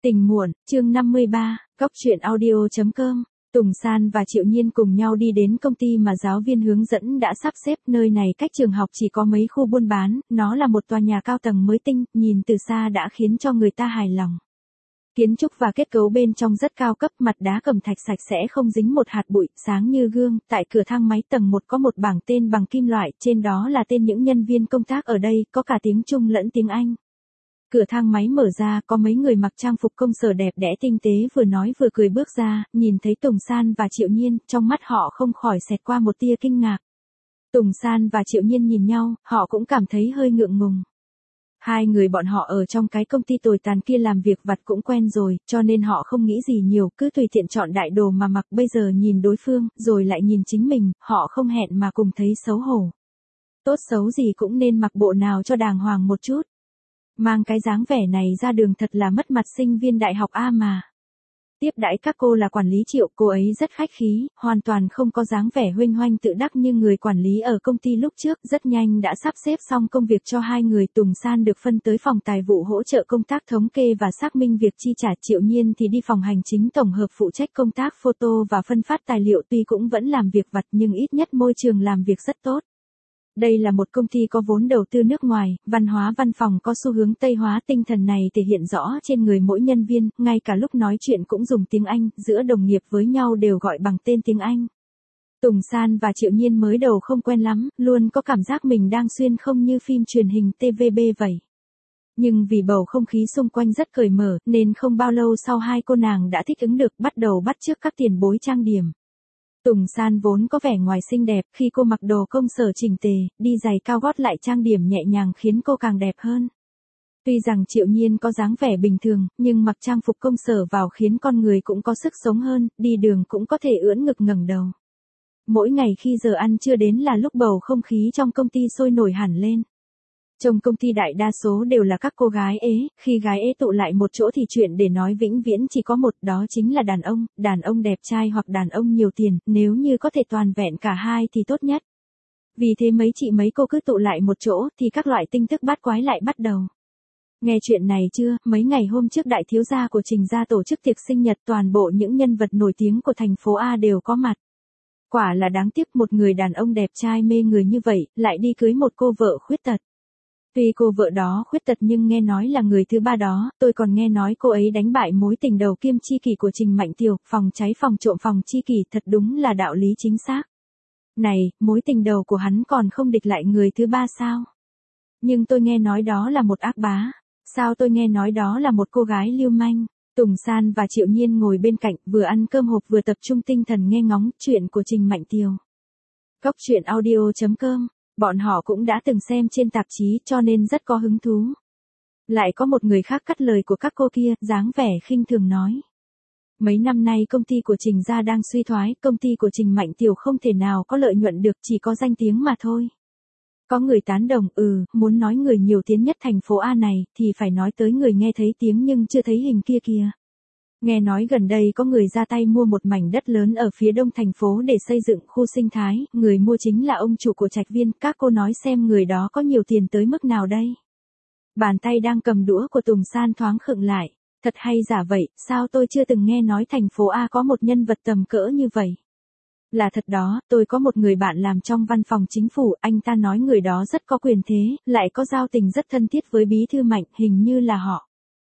Tình muộn, chương 53, Cóc truyện audio.com. Tùng San và Triệu Nhiên cùng nhau đi đến công ty mà giáo viên hướng dẫn đã sắp xếp. Nơi này cách trường học chỉ có mấy khu buôn bán, nó là một tòa nhà cao tầng mới tinh, nhìn từ xa đã khiến cho người ta hài lòng. Kiến trúc và kết cấu bên trong rất cao cấp, mặt đá cẩm thạch sạch sẽ không dính một hạt bụi, sáng như gương. Tại cửa thang máy tầng 1 có một bảng tên bằng kim loại, trên đó là tên những nhân viên công tác ở đây, có cả tiếng Trung lẫn tiếng Anh. Cửa thang máy mở ra, có mấy người mặc trang phục công sở đẹp đẽ tinh tế vừa nói vừa cười bước ra, nhìn thấy Tùng San và Triệu Nhiên, trong mắt họ không khỏi xẹt qua một tia kinh ngạc. Tùng San và Triệu Nhiên nhìn nhau, họ cũng cảm thấy hơi ngượng ngùng. Hai người bọn họ ở trong cái công ty tồi tàn kia làm việc vặt cũng quen rồi, cho nên họ không nghĩ gì nhiều, cứ tùy tiện chọn đại đồ mà mặc. Bây giờ nhìn đối phương, rồi lại nhìn chính mình, họ không hẹn mà cùng thấy xấu hổ. Tốt xấu gì cũng nên mặc bộ nào cho đàng hoàng một chút. Mang cái dáng vẻ này ra đường thật là mất mặt sinh viên đại học A mà. Tiếp đãi các cô là quản lý Triệu, cô ấy rất khách khí, hoàn toàn không có dáng vẻ huênh hoanh tự đắc như người quản lý ở công ty lúc trước. Rất nhanh đã sắp xếp xong công việc cho hai người. Tùng San được phân tới phòng tài vụ hỗ trợ công tác thống kê và xác minh việc chi trả. Triệu Nhiên thì đi phòng hành chính tổng hợp phụ trách công tác photo và phân phát tài liệu. Tuy cũng vẫn làm việc vặt nhưng ít nhất môi trường làm việc rất tốt. Đây là một công ty có vốn đầu tư nước ngoài, văn hóa văn phòng có xu hướng Tây hóa. Tinh thần này thể hiện rõ trên người mỗi nhân viên, ngay cả lúc nói chuyện cũng dùng tiếng Anh, giữa đồng nghiệp với nhau đều gọi bằng tên tiếng Anh. Tùng San và Triệu Nhiên mới đầu không quen lắm, luôn có cảm giác mình đang xuyên không như phim truyền hình TVB vậy. Nhưng vì bầu không khí xung quanh rất cởi mở, nên không bao lâu sau hai cô nàng đã thích ứng được, bắt đầu bắt chước các tiền bối trang điểm. Tùng San vốn có vẻ ngoài xinh đẹp, khi cô mặc đồ công sở chỉnh tề, đi giày cao gót lại trang điểm nhẹ nhàng khiến cô càng đẹp hơn. Tuy rằng Triệu Nhiên có dáng vẻ bình thường, nhưng mặc trang phục công sở vào khiến con người cũng có sức sống hơn, đi đường cũng có thể ưỡn ngực ngẩng đầu. Mỗi ngày khi giờ ăn trưa đến là lúc bầu không khí trong công ty sôi nổi hẳn lên. Trong công ty đại đa số đều là các cô gái ế, khi gái ế tụ lại một chỗ thì chuyện để nói vĩnh viễn chỉ có một, đó chính là đàn ông đẹp trai hoặc đàn ông nhiều tiền, nếu như có thể toàn vẹn cả hai thì tốt nhất. Vì thế mấy chị mấy cô cứ tụ lại một chỗ thì các loại tin tức bát quái lại bắt đầu. Nghe chuyện này chưa, mấy ngày hôm trước đại thiếu gia của Trình gia tổ chức tiệc sinh nhật, toàn bộ những nhân vật nổi tiếng của thành phố A đều có mặt. Quả là đáng tiếc, một người đàn ông đẹp trai mê người như vậy, lại đi cưới một cô vợ khuyết tật. Tuy cô vợ đó khuyết tật nhưng nghe nói là người thứ ba đó, tôi còn nghe nói cô ấy đánh bại mối tình đầu kiêm tri kỷ của Trình Mạnh Tiều, phòng cháy phòng trộm phòng tri kỷ, thật đúng là đạo lý chính xác. Này, mối tình đầu của hắn còn không địch lại người thứ ba sao? Nhưng tôi nghe nói đó là một ác bá. Sao tôi nghe nói đó là một cô gái lưu manh? Tùng San và Triệu Nhiên ngồi bên cạnh, vừa ăn cơm hộp vừa tập trung tinh thần nghe ngóng chuyện của Trình Mạnh Tiều. Cóc truyện audio.com. Bọn họ cũng đã từng xem trên tạp chí cho nên rất có hứng thú. Lại có một người khác cắt lời của các cô kia, dáng vẻ khinh thường nói. Mấy năm nay công ty của Trình gia đang suy thoái, công ty của Trình Mạnh Tiều không thể nào có lợi nhuận được, chỉ có danh tiếng mà thôi. Có người tán đồng, muốn nói người nhiều tiếng nhất thành phố A này, thì phải nói tới người nghe thấy tiếng nhưng chưa thấy hình kia kìa. Nghe nói gần đây có người ra tay mua một mảnh đất lớn ở phía đông thành phố để xây dựng khu sinh thái, người mua chính là ông chủ của Trạch Viên, các cô nói xem người đó có nhiều tiền tới mức nào đây. Bàn tay đang cầm đũa của Tùng San thoáng khựng lại, thật hay giả vậy, sao tôi chưa từng nghe nói thành phố A có một nhân vật tầm cỡ như vậy. Là thật đó, tôi có một người bạn làm trong văn phòng chính phủ, anh ta nói người đó rất có quyền thế, lại có giao tình rất thân thiết với bí thư Mạnh, hình như là họ.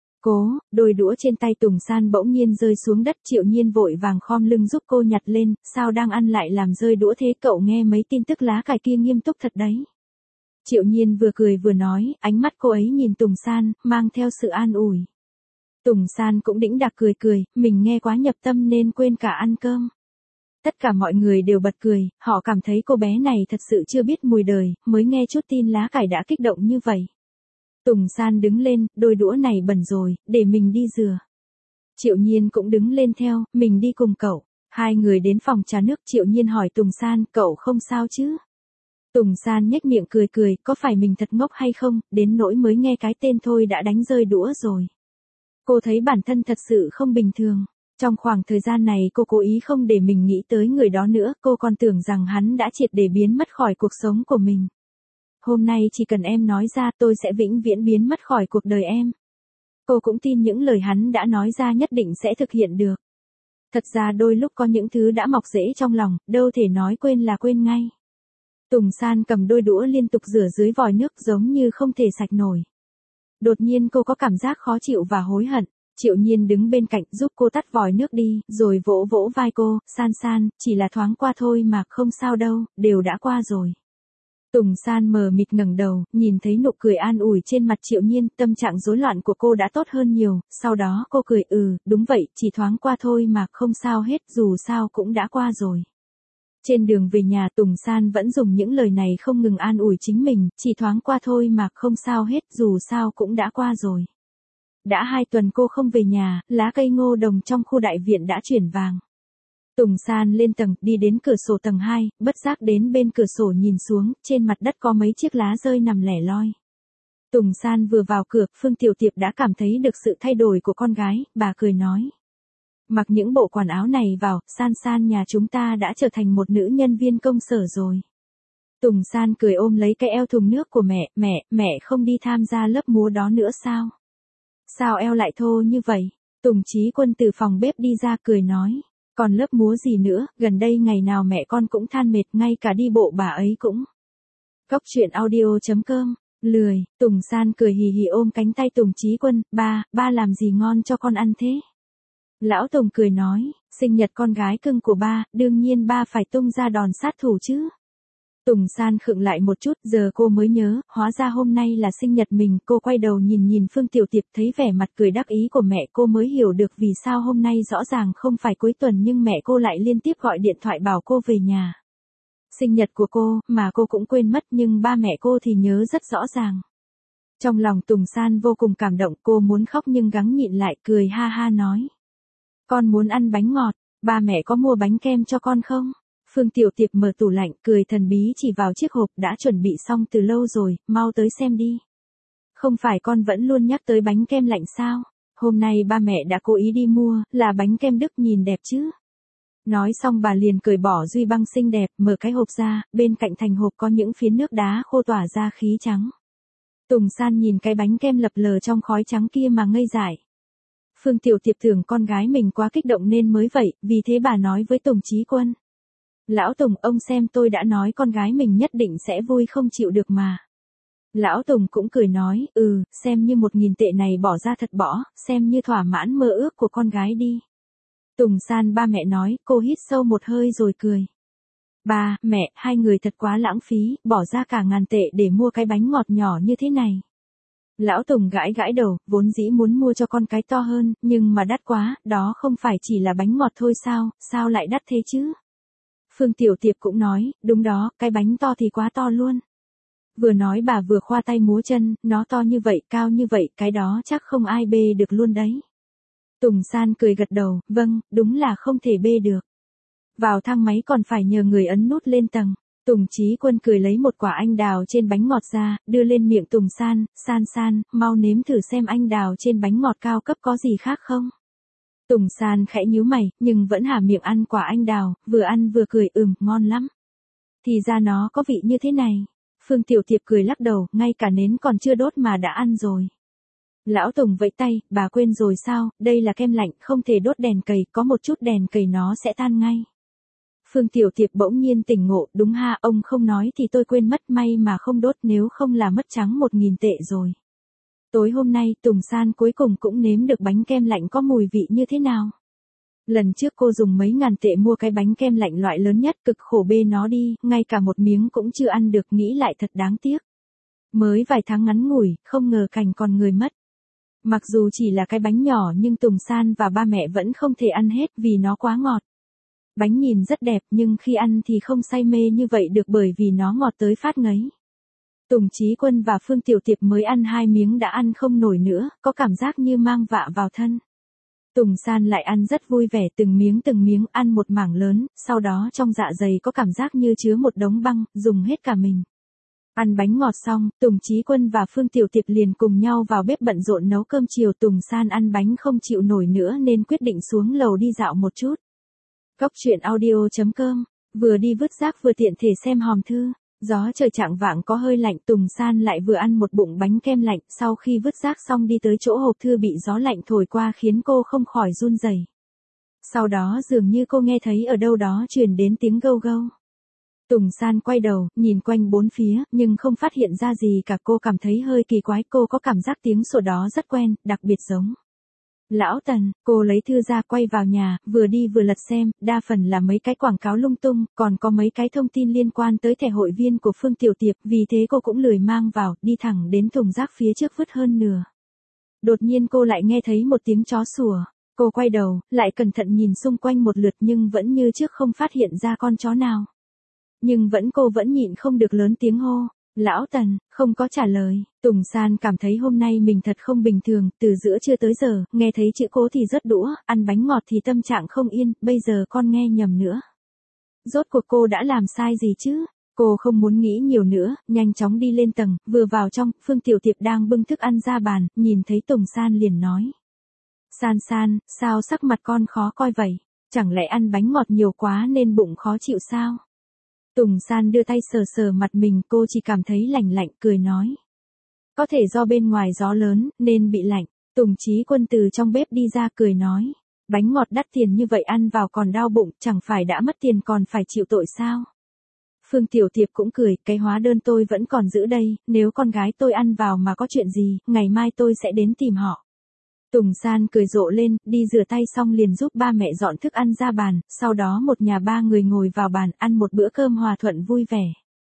Đôi đũa trên tay Tùng San bỗng nhiên rơi xuống đất. Triệu Nhiên vội vàng khom lưng giúp cô nhặt lên, sao đang ăn lại làm rơi đũa thế, cậu nghe mấy tin tức lá cải kia nghiêm túc thật đấy. Triệu Nhiên vừa cười vừa nói, ánh mắt cô ấy nhìn Tùng San, mang theo sự an ủi. Tùng San cũng đĩnh đạc cười, mình nghe quá nhập tâm nên quên cả ăn cơm. Tất cả mọi người đều bật cười, họ cảm thấy cô bé này thật sự chưa biết mùi đời, mới nghe chút tin lá cải đã kích động như vậy. Tùng San đứng lên, đôi đũa này bẩn rồi, để mình đi rửa. Triệu Nhiên cũng đứng lên theo, mình đi cùng cậu. Hai người đến phòng trà nước, Triệu Nhiên hỏi Tùng San, cậu không sao chứ? Tùng San nhếch miệng cười, có phải mình thật ngốc hay không, đến nỗi mới nghe cái tên thôi đã đánh rơi đũa rồi. Cô thấy bản thân thật sự không bình thường. Trong khoảng thời gian này cô cố ý không để mình nghĩ tới người đó nữa, cô còn tưởng rằng hắn đã triệt để biến mất khỏi cuộc sống của mình. Hôm nay chỉ cần em nói ra tôi sẽ vĩnh viễn biến mất khỏi cuộc đời em. Cô cũng tin những lời hắn đã nói ra nhất định sẽ thực hiện được. Thật ra đôi lúc có những thứ đã mọc rễ trong lòng, đâu thể nói quên là quên ngay. Tùng San cầm đôi đũa liên tục rửa dưới vòi nước giống như không thể sạch nổi. Đột nhiên cô có cảm giác khó chịu và hối hận. Triệu Nhiên đứng bên cạnh giúp cô tắt vòi nước đi, rồi vỗ vỗ vai cô, San San, chỉ là thoáng qua thôi mà, không sao đâu, đều đã qua rồi. Tùng San mờ mịt ngẩng đầu, nhìn thấy nụ cười an ủi trên mặt Triệu Nhiên, tâm trạng rối loạn của cô đã tốt hơn nhiều, sau đó cô cười, đúng vậy, chỉ thoáng qua thôi mà, không sao hết, dù sao cũng đã qua rồi. Trên đường về nhà Tùng San vẫn dùng những lời này không ngừng an ủi chính mình, chỉ thoáng qua thôi mà, không sao hết, dù sao cũng đã qua rồi. Đã 2 tuần cô không về nhà, lá cây ngô đồng trong khu đại viện đã chuyển vàng. Tùng San lên tầng, đi đến cửa sổ tầng 2, bất giác đến bên cửa sổ nhìn xuống, trên mặt đất có mấy chiếc lá rơi nằm lẻ loi. Tùng San vừa vào cửa, Phương Tiểu Tiệp đã cảm thấy được sự thay đổi của con gái, bà cười nói. Mặc những bộ quần áo này vào, San San nhà chúng ta đã trở thành một nữ nhân viên công sở rồi. Tùng San cười ôm lấy cái eo thùng nước của mẹ không đi tham gia lớp múa đó nữa sao? Sao eo lại thô như vậy? Tùng Chí Quân từ phòng bếp đi ra cười nói. Còn lớp múa gì nữa, gần đây ngày nào mẹ con cũng than mệt, ngay cả đi bộ bà ấy cũng. Cóc truyện audio.com, lười, Tùng San cười hì hì ôm cánh tay Tùng Chí Quân, ba làm gì ngon cho con ăn thế? Lão Tùng cười nói, sinh nhật con gái cưng của ba, đương nhiên ba phải tung ra đòn sát thủ chứ. Tùng San khựng lại một chút, giờ cô mới nhớ, hóa ra hôm nay là sinh nhật mình, cô quay đầu nhìn Phương Tiểu Tiệp thấy vẻ mặt cười đắc ý của mẹ cô mới hiểu được vì sao hôm nay rõ ràng không phải cuối tuần nhưng mẹ cô lại liên tiếp gọi điện thoại bảo cô về nhà. Sinh nhật của cô, mà cô cũng quên mất nhưng ba mẹ cô thì nhớ rất rõ ràng. Trong lòng Tùng San vô cùng cảm động, cô muốn khóc nhưng gắng nhịn lại, cười ha ha nói. Con muốn ăn bánh ngọt, ba mẹ có mua bánh kem cho con không? Phương Tiểu Tiệp mở tủ lạnh, cười thần bí chỉ vào chiếc hộp đã chuẩn bị xong từ lâu rồi, mau tới xem đi. Không phải con vẫn luôn nhắc tới bánh kem lạnh sao? Hôm nay ba mẹ đã cố ý đi mua, là bánh kem Đức nhìn đẹp chứ? Nói xong bà liền cởi bỏ duy băng xinh đẹp, mở cái hộp ra, bên cạnh thành hộp có những phiến nước đá khô tỏa ra khí trắng. Tùng San nhìn cái bánh kem lập lờ trong khói trắng kia mà ngây dại. Phương Tiểu Tiệp tưởng con gái mình quá kích động nên mới vậy, vì thế bà nói với Tùng Chí Quân. Lão Tùng, ông xem tôi đã nói con gái mình nhất định sẽ vui không chịu được mà. Lão Tùng cũng cười nói, xem như 1.000 tệ này bỏ ra thật bỏ, xem như thỏa mãn mơ ước của con gái đi. Tùng San ba mẹ nói, cô hít sâu một hơi rồi cười. Ba, mẹ, hai người thật quá lãng phí, bỏ ra cả 1.000 tệ để mua cái bánh ngọt nhỏ như thế này. Lão Tùng gãi gãi đầu, vốn dĩ muốn mua cho con cái to hơn, nhưng mà đắt quá, đó không phải chỉ là bánh ngọt thôi sao lại đắt thế chứ? Phương Tiểu Tiệp cũng nói, đúng đó, cái bánh to thì quá to luôn. Vừa nói bà vừa khoa tay múa chân, nó to như vậy, cao như vậy, cái đó chắc không ai bê được luôn đấy. Tùng San cười gật đầu, vâng, đúng là không thể bê được. Vào thang máy còn phải nhờ người ấn nút lên tầng. Tùng Chí Quân cười lấy một quả anh đào trên bánh ngọt ra, đưa lên miệng Tùng San, San, mau nếm thử xem anh đào trên bánh ngọt cao cấp có gì khác không. Tùng San khẽ nhíu mày, nhưng vẫn há miệng ăn quả anh đào, vừa ăn vừa cười, ngon lắm. Thì ra nó có vị như thế này. Phương Tiểu Tiệp cười lắc đầu, ngay cả nến còn chưa đốt mà đã ăn rồi. Lão Tùng vẫy tay, bà quên rồi sao, đây là kem lạnh, không thể đốt đèn cầy, có một chút đèn cầy nó sẽ tan ngay. Phương Tiểu Tiệp bỗng nhiên tỉnh ngộ, đúng ha, ông không nói thì tôi quên mất, may mà không đốt, nếu không là mất trắng 1.000 tệ rồi. Tối hôm nay Tùng San cuối cùng cũng nếm được bánh kem lạnh có mùi vị như thế nào. Lần trước cô dùng mấy ngàn tệ mua cái bánh kem lạnh loại lớn nhất, cực khổ bê nó đi, ngay cả một miếng cũng chưa ăn được, nghĩ lại thật đáng tiếc. Mới vài tháng ngắn ngủi, không ngờ cảnh còn người mất. Mặc dù chỉ là cái bánh nhỏ nhưng Tùng San và ba mẹ vẫn không thể ăn hết vì nó quá ngọt. Bánh nhìn rất đẹp nhưng khi ăn thì không say mê như vậy được bởi vì nó ngọt tới phát ngấy. Tùng Chí Quân và Phương Tiểu Tiệp mới ăn 2 miếng đã ăn không nổi nữa, có cảm giác như mang vạ vào thân. Tùng San lại ăn rất vui vẻ, từng miếng ăn một mảng lớn, sau đó trong dạ dày có cảm giác như chứa một đống băng, dùng hết cả mình. Ăn bánh ngọt xong, Tùng Chí Quân và Phương Tiểu Tiệp liền cùng nhau vào bếp bận rộn nấu cơm chiều. Tùng San ăn bánh không chịu nổi nữa nên quyết định xuống lầu đi dạo một chút. Cóc truyện audio.com, vừa đi vứt rác vừa tiện thể xem hòm thư. Gió trời chạng vạng có hơi lạnh, Tùng San lại vừa ăn một bụng bánh kem lạnh, sau khi vứt rác xong đi tới chỗ hộp thư bị gió lạnh thổi qua khiến cô không khỏi run rẩy. Sau đó dường như cô nghe thấy ở đâu đó truyền đến tiếng gâu gâu. Tùng San quay đầu, nhìn quanh bốn phía, nhưng không phát hiện ra gì cả. Cô cảm thấy hơi kỳ quái, cô có cảm giác tiếng sủa đó rất quen, đặc biệt giống. Lão Tần, cô lấy thư ra quay vào nhà, vừa đi vừa lật xem, đa phần là mấy cái quảng cáo lung tung, còn có mấy cái thông tin liên quan tới thẻ hội viên của Phương Tiểu Tiệp, vì thế cô cũng lười mang vào, đi thẳng đến thùng rác phía trước vứt hơn nửa. Đột nhiên cô lại nghe thấy một tiếng chó sủa. Cô quay đầu, lại cẩn thận nhìn xung quanh một lượt nhưng vẫn như trước không phát hiện ra con chó nào. Nhưng cô vẫn nhịn không được lớn tiếng hô. Lão Tần, không có trả lời. Tùng San cảm thấy hôm nay mình thật không bình thường, từ giữa trưa tới giờ, nghe thấy chữ cố thì rớt đũa, ăn bánh ngọt thì tâm trạng không yên, bây giờ con nghe nhầm nữa. Rốt cuộc cô đã làm sai gì chứ? Cô không muốn nghĩ nhiều nữa, nhanh chóng đi lên tầng, vừa vào trong, Phương Tiểu Tiệp đang bưng thức ăn ra bàn, nhìn thấy Tùng San liền nói. San San, sao sắc mặt con khó coi vậy? Chẳng lẽ ăn bánh ngọt nhiều quá nên bụng khó chịu sao? Tùng San đưa tay sờ sờ mặt mình, cô chỉ cảm thấy lạnh lạnh, cười nói. Có thể do bên ngoài gió lớn, nên bị lạnh. Tùng Chí Quân từ trong bếp đi ra cười nói. Bánh ngọt đắt tiền như vậy ăn vào còn đau bụng, chẳng phải đã mất tiền còn phải chịu tội sao? Phương Tiểu Tiệp cũng cười, cái hóa đơn tôi vẫn còn giữ đây, nếu con gái tôi ăn vào mà có chuyện gì, ngày mai tôi sẽ đến tìm họ. Tùng San cười rộ lên, đi rửa tay xong liền giúp ba mẹ dọn thức ăn ra bàn, sau đó một nhà ba người ngồi vào bàn ăn một bữa cơm hòa thuận vui vẻ.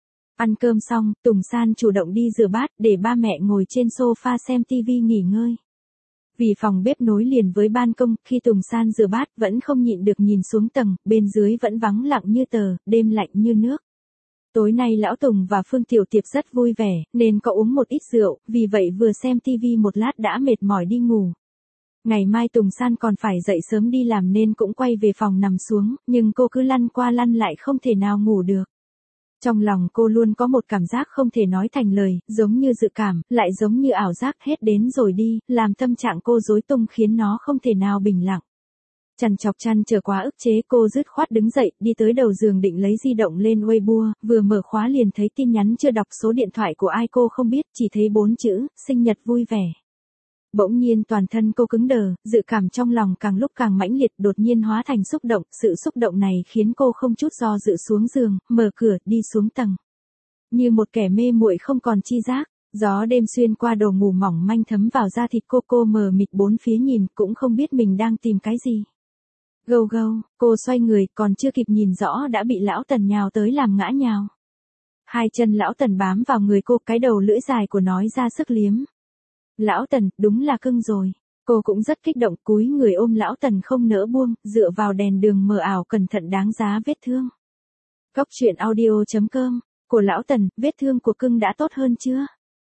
Ăn cơm xong, Tùng San chủ động đi rửa bát để ba mẹ ngồi trên sofa xem tivi nghỉ ngơi. Vì phòng bếp nối liền với ban công, khi Tùng San rửa bát vẫn không nhịn được nhìn xuống tầng, bên dưới vẫn vắng lặng như tờ, đêm lạnh như nước. Tối nay Lão Tùng và Phương Tiểu Tiệp rất vui vẻ, nên có uống một ít rượu, vì vậy vừa xem tivi một lát đã mệt mỏi đi ngủ. Ngày mai Tùng San còn phải dậy sớm đi làm nên cũng quay về phòng nằm xuống, nhưng cô cứ lăn qua lăn lại không thể nào ngủ được. Trong lòng cô luôn có một cảm giác không thể nói thành lời, giống như dự cảm, lại giống như ảo giác hết đến rồi đi, làm tâm trạng cô rối tung khiến nó không thể nào bình lặng. Chằn chọc chăn trở quá ức chế, cô dứt khoát đứng dậy, đi tới đầu giường định lấy di động lên Weibo, vừa mở khóa liền thấy tin nhắn chưa đọc số điện thoại của ai cô không biết, chỉ thấy 4 chữ, sinh nhật vui vẻ. Bỗng nhiên toàn thân cô cứng đờ, dự cảm trong lòng càng lúc càng mãnh liệt, đột nhiên hóa thành xúc động, sự xúc động này khiến cô không chút do dự xuống giường, mở cửa, đi xuống tầng. Như một kẻ mê muội không còn chi giác, gió đêm xuyên qua đồ ngủ mỏng manh thấm vào da thịt cô mờ mịt bốn phía nhìn, cũng không biết mình đang tìm cái gì. Gâu gâu, cô xoay người, còn chưa kịp nhìn rõ đã bị Lão Tần nhào tới làm ngã nhào. Hai chân Lão Tần bám vào người cô, cái đầu lưỡi dài của nói ra sức liếm. Lão Tần, đúng là cưng rồi. Cô cũng rất kích động, cúi người ôm Lão Tần không nỡ buông, dựa vào đèn đường mờ ảo cẩn thận đáng giá vết thương. Góc truyện audio.com, của Lão Tần, vết thương của cưng đã tốt hơn chưa?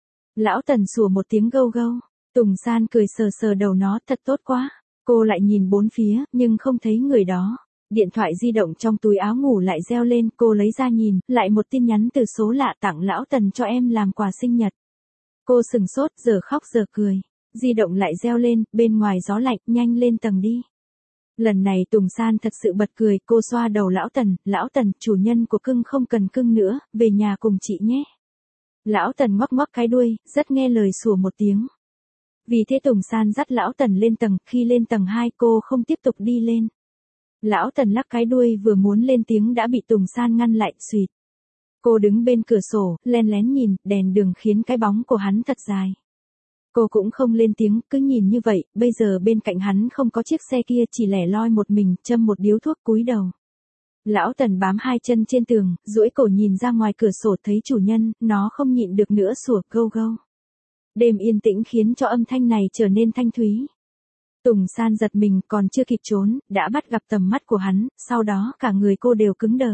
Lão Tần sủa một tiếng gâu gâu. Tùng San cười sờ sờ đầu nó, thật tốt quá. Cô lại nhìn bốn phía, nhưng không thấy người đó. Điện thoại di động trong túi áo ngủ lại reo lên, cô lấy ra nhìn, lại một tin nhắn từ số lạ, tặng Lão Tần cho em làm quà sinh nhật. Cô sừng sốt, giờ khóc giờ cười. Di động lại reo lên, bên ngoài gió lạnh, nhanh lên tầng đi. Lần này Tùng San thật sự bật cười, cô xoa đầu Lão Tần, chủ nhân của cưng không cần cưng nữa, về nhà cùng chị nhé. Lão Tần ngoắc ngoắc cái đuôi, rất nghe lời sủa một tiếng. Vì thế Tùng San dắt Lão Tần lên tầng, khi lên tầng 2 cô không tiếp tục đi lên. Lão Tần lắc cái đuôi vừa muốn lên tiếng đã bị Tùng San ngăn lại, suýt. Cô đứng bên cửa sổ, len lén nhìn, đèn đường khiến cái bóng của hắn thật dài. Cô cũng không lên tiếng, cứ nhìn như vậy, bây giờ bên cạnh hắn không có chiếc xe kia, chỉ lẻ loi một mình, châm một điếu thuốc cúi đầu. Lão Tần bám hai chân trên tường, duỗi cổ nhìn ra ngoài cửa sổ thấy chủ nhân, nó không nhịn được nữa sủa gâu gâu. Đêm yên tĩnh khiến cho âm thanh này trở nên thanh thúy. Tùng San giật mình, còn chưa kịp trốn, đã bắt gặp tầm mắt của hắn, sau đó cả người cô đều cứng đờ.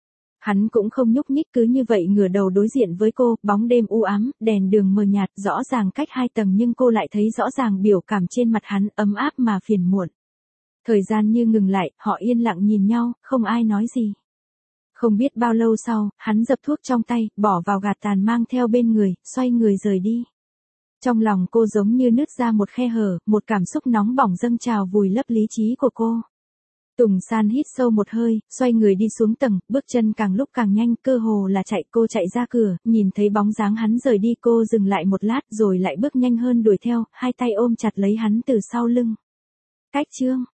Hắn cũng không nhúc nhích, cứ như vậy ngửa đầu đối diện với cô, bóng đêm u ám, đèn đường mờ nhạt, rõ ràng cách 2 tầng nhưng cô lại thấy rõ ràng biểu cảm trên mặt hắn, ấm áp mà phiền muộn. Thời gian như ngừng lại, họ yên lặng nhìn nhau, không ai nói gì. Không biết bao lâu sau, hắn dập thuốc trong tay, bỏ vào gạt tàn mang theo bên người, xoay người rời đi. Trong lòng cô giống như nứt ra một khe hở, một cảm xúc nóng bỏng dâng trào vùi lấp lý trí của cô. Tùng San hít sâu một hơi, xoay người đi xuống tầng, bước chân càng lúc càng nhanh, cơ hồ là chạy. Cô chạy ra cửa, nhìn thấy bóng dáng hắn rời đi, cô dừng lại một lát rồi lại bước nhanh hơn đuổi theo, hai tay ôm chặt lấy hắn từ sau lưng. Cách chương